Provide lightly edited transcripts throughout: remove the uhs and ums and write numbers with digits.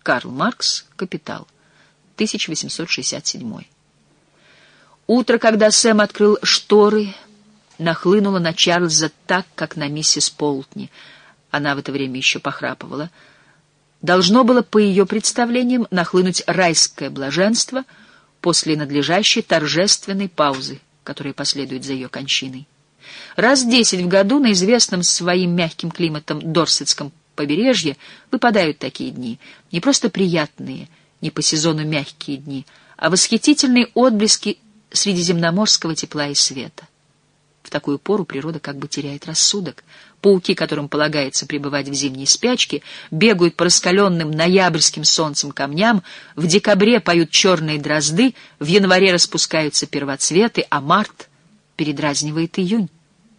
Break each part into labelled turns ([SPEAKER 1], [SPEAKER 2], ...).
[SPEAKER 1] Карл Маркс. Капитал. 1867. Утро, когда Сэм открыл шторы, нахлынуло на Чарльза так, как на миссис Полтни. Она в это время еще похрапывала. Должно было, по ее представлениям, нахлынуть райское блаженство после надлежащей торжественной паузы, которая последует за ее кончиной. Раз 10 в году на известном своим мягким климатом Дорсетском побережье выпадают такие дни, не просто приятные, не по сезону мягкие дни, а восхитительные отблески средиземноморского тепла и света. В такую пору природа как бы теряет рассудок. Пауки, которым полагается пребывать в зимней спячке, бегают по раскаленным ноябрьским солнцем камням, в декабре поют черные дрозды, в январе распускаются первоцветы, а март передразнивает июнь.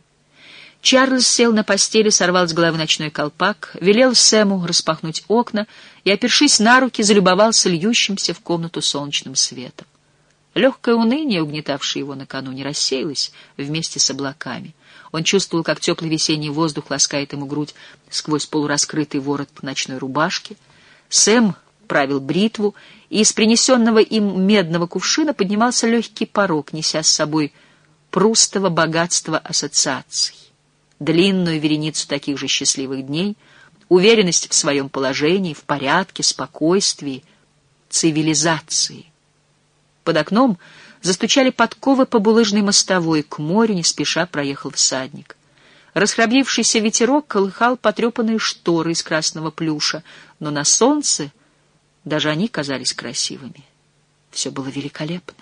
[SPEAKER 1] Чарльз сел на постели, сорвал с головы ночной колпак, велел Сэму распахнуть окна и, опершись на руки, залюбовался льющимся в комнату солнечным светом. Легкое уныние, угнетавшее его накануне, рассеялось вместе с облаками. Он чувствовал, как теплый весенний воздух ласкает ему грудь сквозь полураскрытый ворот ночной рубашки. Сэм правил бритву, и из принесенного им медного кувшина поднимался легкий порок, неся с собой Прустово богатство ассоциаций. Длинную вереницу таких же счастливых дней, уверенность в своем положении, в порядке, спокойствии, цивилизации. Под окном застучали подковы по булыжной мостовой, к морю не спеша проехал всадник. Расхрабрившийся ветерок колыхал потрепанные шторы из красного плюша, но на солнце даже они казались красивыми. Все было великолепно.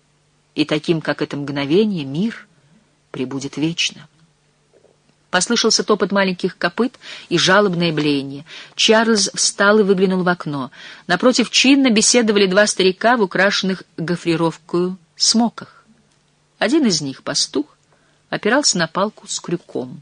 [SPEAKER 1] И таким, как это мгновение, мир пребудет вечно. Послышался топот маленьких копыт и жалобное блеяние. Чарльз встал и выглянул в окно. Напротив чинно беседовали два старика в украшенных гофрировкою смоках. Один из них, пастух, опирался на палку с крюком.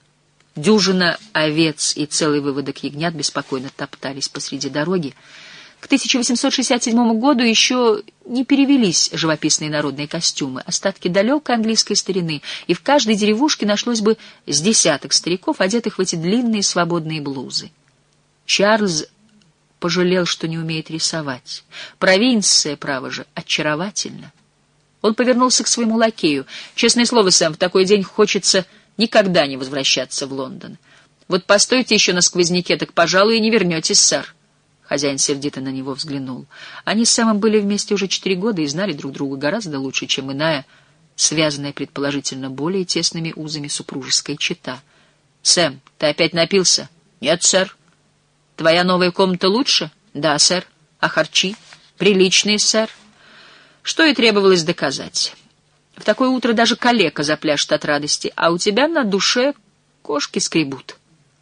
[SPEAKER 1] Дюжина овец и целый выводок ягнят беспокойно топтались посреди дороги. К 1867 году еще не перевелись живописные народные костюмы, остатки далекой английской старины, и в каждой деревушке нашлось бы с десяток стариков, одетых в эти длинные свободные блузы. Чарльз пожалел, что не умеет рисовать. Провинция, право же, очаровательна. Он повернулся к своему лакею. «Честное слово, Сэм, в такой день хочется никогда не возвращаться в Лондон. Вот постойте еще на сквозняке, так, пожалуй, и не вернетесь, сэр». Хозяин сердито на него взглянул. Они с Сэмом были вместе уже 4 года и знали друг друга гораздо лучше, чем иная, связанная предположительно более тесными узами супружеская чета. «Сэм, ты опять напился?» «Нет, сэр». «Твоя новая комната лучше?» «Да, сэр». «А харчи?» «Приличные, сэр». Что и требовалось доказать. В такое утро даже калека запляшет от радости, а у тебя на душе кошки скребут.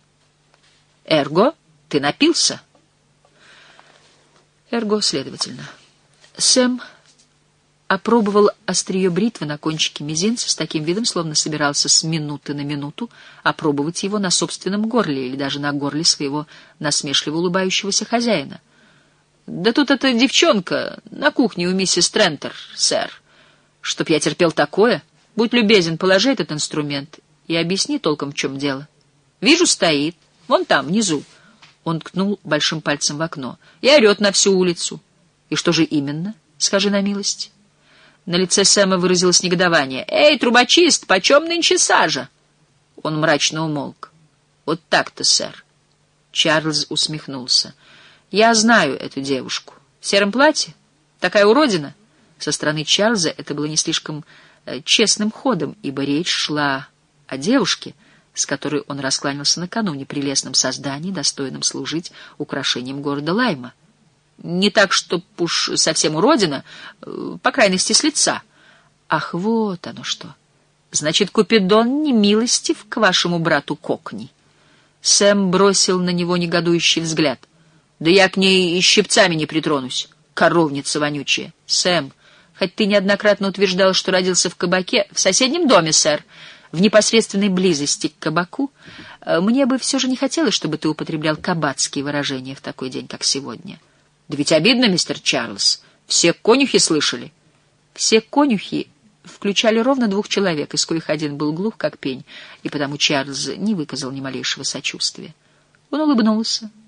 [SPEAKER 1] «Эрго, ты напился?» Эрго, следовательно. Сэм опробовал острие бритвы на кончике мизинца с таким видом, словно собирался с минуты на минуту опробовать его на собственном горле или даже на горле своего насмешливо улыбающегося хозяина. «Да тут эта девчонка на кухне у миссис Трентер, сэр. Чтоб я терпел такое, будь любезен, положи этот инструмент и объясни толком, в чем дело. Вижу, стоит, вон там, внизу». Он ткнул большим пальцем в окно. «И орет на всю улицу». «И что же именно? Скажи на милость». На лице Сэма выразилось негодование. «Эй, трубочист, почем нынче сажа?» Он мрачно умолк. «Вот так-то, сэр». Чарльз усмехнулся. «Я знаю эту девушку. В сером платье? Такая уродина?» Со стороны Чарльза это было не слишком честным ходом, ибо речь шла о девушке, с которой он раскланялся накануне, прелестном создании, достойном служить украшением города Лайма. Не так, чтоб уж совсем уродина, по крайности, с лица. Ах, вот оно что. Значит, Купидон не милостив к вашему брату Кокни. Сэм бросил на него негодующий взгляд. Да я к ней и щипцами не притронусь, коровница вонючая. Сэм, хоть ты неоднократно утверждал, что родился в кабаке, в соседнем доме, сэр, в непосредственной близости к кабаку, мне бы все же не хотелось, чтобы ты употреблял кабацкие выражения в такой день, как сегодня. Да ведь обидно, мистер Чарльз. Все конюхи слышали. Все конюхи включали ровно 2 человек, из коих один был глух, как пень, и потому Чарльз не выказал ни малейшего сочувствия. Он улыбнулся,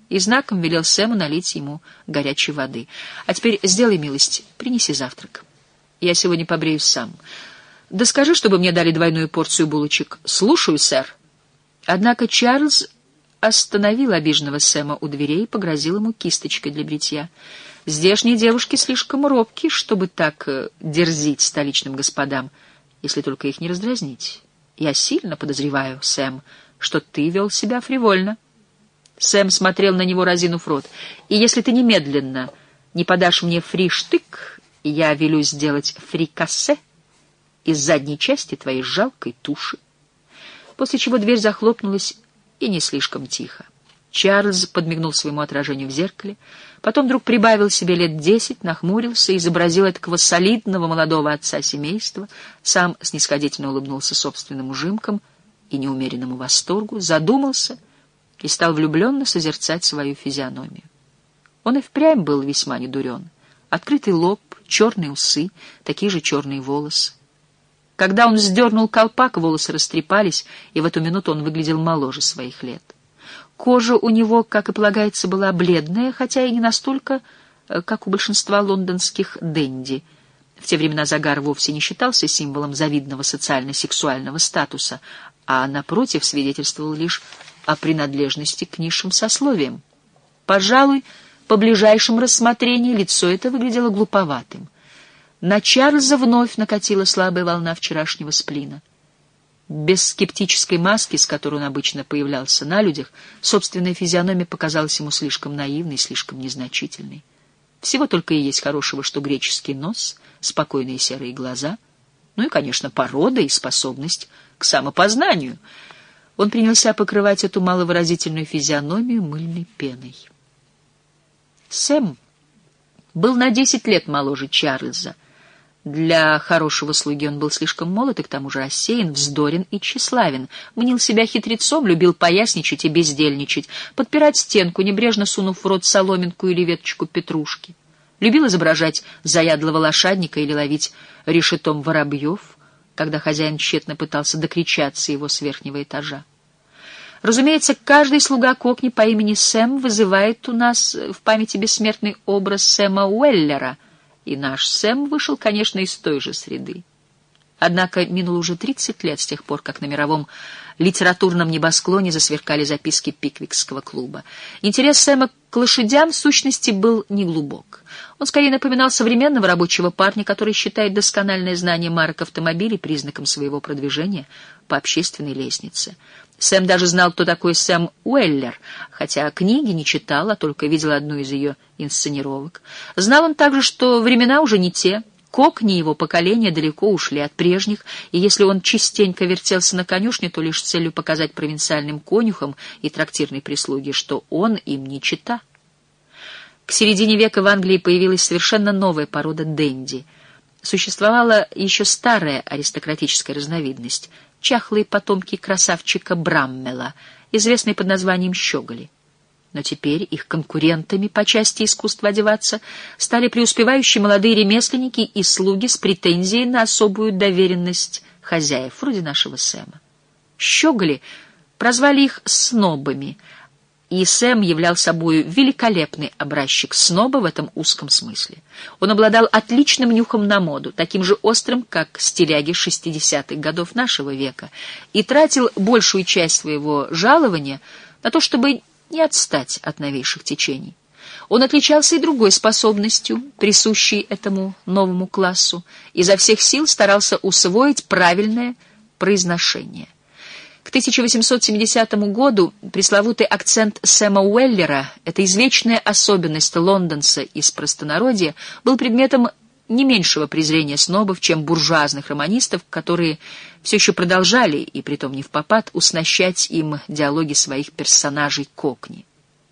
[SPEAKER 1] и знаком велел Сэму налить ему горячей воды. «А теперь сделай милость, принеси завтрак. Я сегодня побреюсь сам. Да скажи, чтобы мне дали двойную порцию булочек». «Слушаю, сэр». Однако Чарльз остановил обиженного Сэма у дверей и погрозил ему кисточкой для бритья. «Здешние девушки слишком робкие, чтобы так дерзить столичным господам, если только их не раздразнить. Я сильно подозреваю, Сэм, что ты вел себя фривольно». Сэм смотрел на него, разинув рот. «И если ты немедленно не подашь мне фриштык, я велю сделать фрикассе из задней части твоей жалкой туши». После чего дверь захлопнулась, и не слишком тихо. Чарльз подмигнул своему отражению в зеркале, потом вдруг прибавил себе лет 10, нахмурился, изобразил этакого солидного молодого отца семейства, сам снисходительно улыбнулся собственным ужимкам и неумеренному восторгу, задумался и стал влюбленно созерцать свою физиономию. Он и впрямь был весьма недурен. Открытый лоб, черные усы, такие же черные волосы. Когда он сдернул колпак, волосы растрепались, и в эту минуту он выглядел моложе своих лет. Кожа у него, как и полагается, была бледная, хотя и не настолько, как у большинства лондонских денди. В те времена загар вовсе не считался символом завидного социально-сексуального статуса, а, напротив, свидетельствовал лишь о принадлежности к низшим сословиям. Пожалуй, по ближайшему рассмотрению лицо это выглядело глуповатым. На Чарльза вновь накатила слабая волна вчерашнего сплина. Без скептической маски, с которой он обычно появлялся на людях, собственная физиономия показалась ему слишком наивной, слишком незначительной. Всего только и есть хорошего, что греческий нос, спокойные серые глаза, ну и, конечно, порода и способность к самопознанию. Он принялся покрывать эту маловыразительную физиономию мыльной пеной. Сэм был на 10 лет моложе Чарльза. Для хорошего слуги он был слишком молод и к тому же рассеян, вздорен и тщеславен, мнил себя хитрецом, любил поясничать и бездельничать, подпирать стенку, небрежно сунув в рот соломинку или веточку петрушки. Любил изображать заядлого лошадника или ловить решетом воробьев, когда хозяин тщетно пытался докричаться его с верхнего этажа. Разумеется, каждый слуга Кокни по имени Сэм вызывает у нас в памяти бессмертный образ Сэма Уэллера, и наш Сэм вышел, конечно, из той же среды. Однако минуло уже 30 лет с тех пор, как на мировом литературном небосклоне засверкали записки Пиквикского клуба. Интерес Сэма к лошадям, в сущности, был неглубок. Он скорее напоминал современного рабочего парня, который считает доскональное знание марок автомобилей признаком своего продвижения по общественной лестнице. Сэм даже знал, кто такой Сэм Уэллер, хотя книги не читал, а только видел одну из ее инсценировок. Знал он также, что времена уже не те, Кокни его поколения далеко ушли от прежних, и если он частенько вертелся на конюшне, то лишь с целью показать провинциальным конюхам и трактирной прислуге, что он им не чета. К середине века в Англии появилась совершенно новая порода денди. Существовала еще старая аристократическая разновидность — чахлые потомки красавчика Браммела, известные под названием щеголи. Но теперь их конкурентами по части искусства одеваться стали преуспевающие молодые ремесленники и слуги с претензией на особую доверенность хозяев, вроде нашего Сэма. Щеголи прозвали их снобами, и Сэм являл собой великолепный образчик сноба в этом узком смысле. Он обладал отличным нюхом на моду, таким же острым, как стиляги 60-х годов нашего века, и тратил большую часть своего жалования на то, чтобы не отстать от новейших течений. Он отличался и другой способностью, присущей этому новому классу, изо всех сил старался усвоить правильное произношение. К 1870 году пресловутый акцент Сэма Уэллера, эта извечная особенность лондонца из простонародья, был предметом не меньшего презрения снобов, чем буржуазных романистов, которые все еще продолжали, и притом не впопад, уснащать им диалоги своих персонажей Кокни.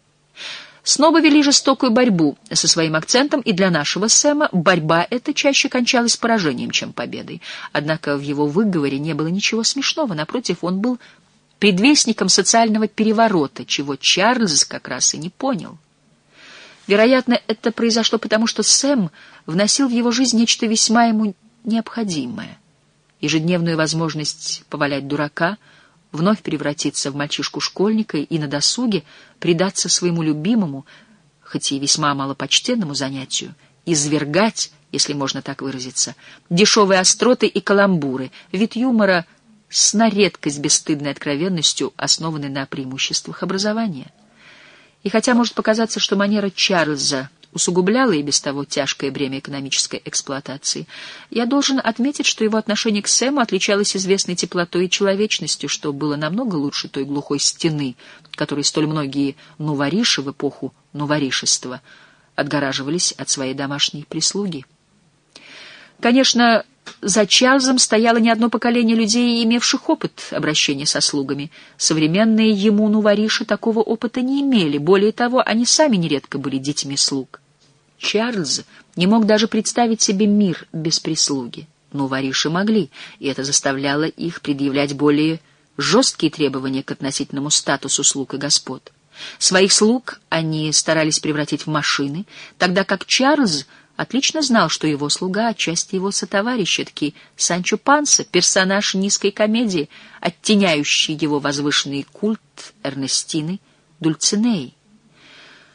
[SPEAKER 1] Снобы вели жестокую борьбу со своим акцентом, и для нашего Сэма борьба эта чаще кончалась поражением, чем победой. Однако в его выговоре не было ничего смешного, напротив, он был предвестником социального переворота, чего Чарльз как раз и не понял. Вероятно, это произошло потому, что Сэм вносил в его жизнь нечто весьма ему необходимое — ежедневную возможность повалять дурака, вновь превратиться в мальчишку-школьника и на досуге предаться своему любимому, хоть и весьма малопочтенному занятию, извергать, если можно так выразиться, дешевые остроты и каламбуры, вид юмора с на редкость бесстыдной откровенностью, основанной на преимуществах образования. И хотя может показаться, что манера Чарльза усугубляла и без того тяжкое бремя экономической эксплуатации, я должен отметить, что его отношение к Сэму отличалось известной теплотой и человечностью, что было намного лучше той глухой стены, которой столь многие нувориши в эпоху нуворишества отгораживались от своей домашней прислуги. Конечно, за Чарльзом стояло не одно поколение людей, имевших опыт обращения со слугами. Современные ему нувориши такого опыта не имели. Более того, они сами нередко были детьми слуг. Чарльз не мог даже представить себе мир без прислуги. Нувориши могли, и это заставляло их предъявлять более жесткие требования к относительному статусу слуг и господ. Своих слуг они старались превратить в машины, тогда как Чарльз отлично знал, что его слуга, отчасти его сотоварищ, эдакий Санчо Панса, персонаж низкой комедии, оттеняющий его возвышенный культ Эрнестины Дульцинеи.